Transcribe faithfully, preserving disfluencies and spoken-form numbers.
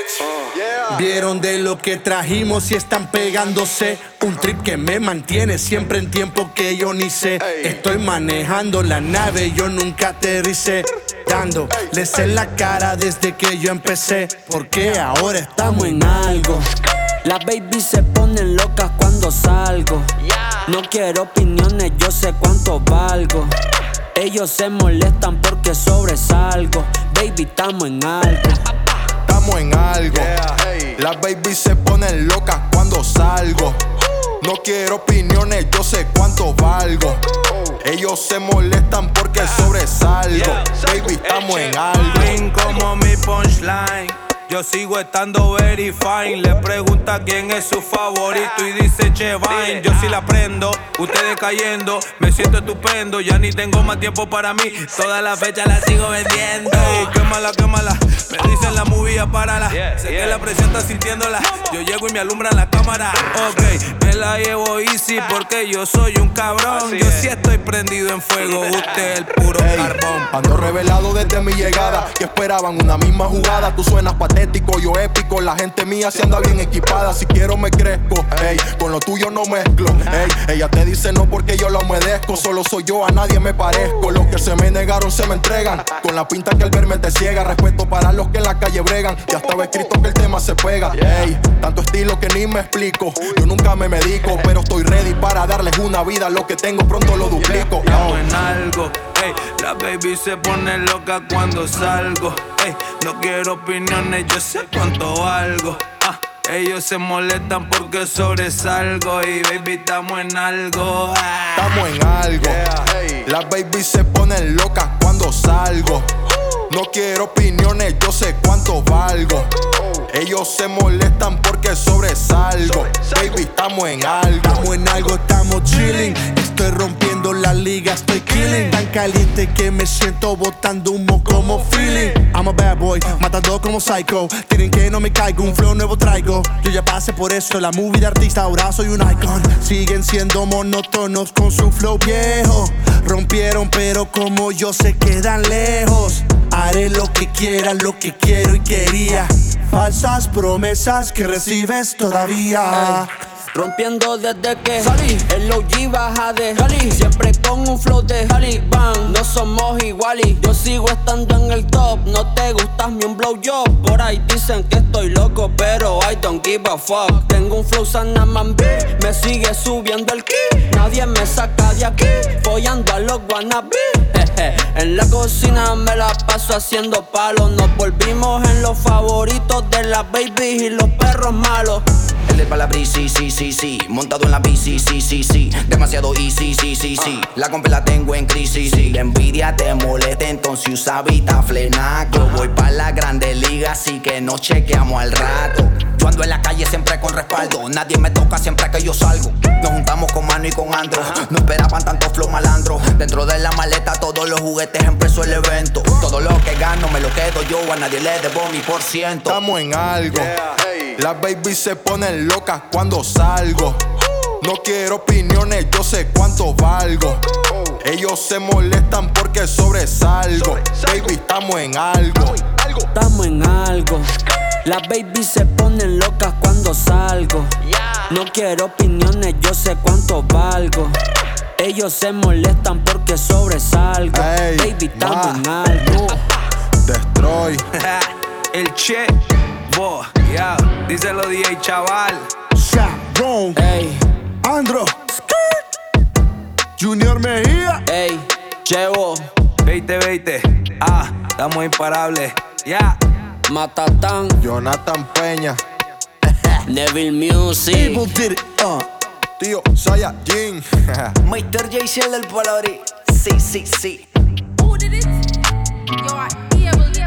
Vieron de lo que trajimos y están pegándose. Un trip que me mantiene siempre en tiempo que yo ni sé. Estoy manejando la nave, yo nunca aterricé. Dándoles en la cara desde que yo empecé. Porque ahora estamos en algo. Las babies se ponen locas cuando salgo. No quiero opiniones, yo sé cuánto valgo. Ellos se molestan porque sobresalgo. Baby, estamos en algo. Estamos en algo. Las babies se ponen locas cuando salgo. No quiero opiniones, yo sé cuánto valgo. Ellos se molestan porque sobresalgo. Baby, estamos en algo. Ven como mi punchline. Yo sigo estando very fine. Le pregunta quién es su favorito y dice Chevine. Yo sí la prendo, ustedes cayendo. Me siento estupendo, ya ni tengo más tiempo para mí. Toda la fecha la sigo vendiendo. Ey, quémala, quémala. Me dicen la movie, párala. Sé que la presión está sintiéndola. Yo llego y me alumbran la cámara. Ok, me la llevo easy porque yo soy un cabrón. Yo sí estoy prendido en fuego, usted el puro Ey, carbón. ando revelado desde mi llegada. Que esperaban una misma jugada. Tú suenas patético, yo épico. La gente mía se anda bien equipada. Si quiero me crezco, ey, con lo tuyo no mezclo, ey. Ella te dice no porque yo la humedezco. Solo soy yo, a nadie me parezco. Los que se me negaron se me entregan. Con la pinta que al verme te ciega. Respeto para los que en la calle bregan. Ya estaba escrito que el tema se pega, ey. Tanto estilo que ni me explico. Yo nunca me medico, pero estoy ready para darles una vida. Lo que tengo pronto lo duplico. Estamos en algo, ey. La baby se pone loca cuando salgo, ey. No quiero opiniones, yo sé cuánto valgo. Ah, ellos se molestan porque sobresalgo. Y baby, estamos en algo. Ah. Estamos en algo. Las babies se ponen locas cuando salgo. No quiero opiniones, yo sé cuánto valgo. Ellos se molestan porque sobresalgo. Baby, estamos en algo. Estamos en algo, estamos chilling. Estoy rompiendo la liga, estoy killing. Tan caliente que me siento botando humo como feeling. I'm a bad boy, matando como psycho. Tienen que no me caigo, un flow nuevo traigo. Yo ya pasé por eso, la movie de artista, ahora soy un icon. Siguen siendo monótonos con su flow viejo. Rompieron pero como yo se quedan lejos. Haré lo que quiera, lo que quiero y quería. Falsas promesas que recibes todavía. Ey, rompiendo desde que salí, el O G baja de Cali. Siempre con un flow de Taliban. No somos iguales, yo sigo estando en el top. No te gustas mi un blow job. Por ahí dicen que estoy loco, pero I don't give a fuck. Tengo un flow sanamambí, me sigue subiendo el ki. Nadie me saca de aquí, follando a los wannabes. En la cocina me la paso haciendo palos. Nos volvimos en los favoritos de las babies y los perros malos. El del palabrí, sí, sí, sí, sí. Montado en la bici, sí, sí, sí. Demasiado easy, sí, sí, sí. La compra la tengo en crisis, sí. La envidia te molesta, entonces usa Vitaflenac. Yo voy pa' la grande liga, así que nos chequeamos al rato. Yo ando en la calle siempre con respaldo. Nadie me toca siempre que yo salgo. Nos juntamos con Mano y con Andro. No esperaban tanto flow malandro. Dentro de la maleta todos los juguetes, empezó el evento. Todo lo que gano me lo quedo yo. A nadie le debo mi por ciento. Estamos en algo. Las babies se ponen locas cuando salgo. No quiero opiniones, yo sé cuánto valgo. Ellos se molestan porque sobresalgo. Baby, estamos en algo. Estamos en algo. Las babies se ponen locas cuando salgo. No quiero opiniones, yo sé cuánto valgo. Ellos se molestan porque sobresalgo. Ey, baby, estamos ma. en algo. Destroy. El Che, bo, yeah. Díselo D J chaval. Sharon, Ey, Andro, Junior Mejía. ey, Chevo, veinte veinte. Ah, estamos imparables. Ya. Yeah. Matatán, Jonathan Peña. Neville Music. Evil did it, uh. Tío Saya Jin. mister J C L del palabrí. Sí, sí, sí. Who did it? Yo, I evil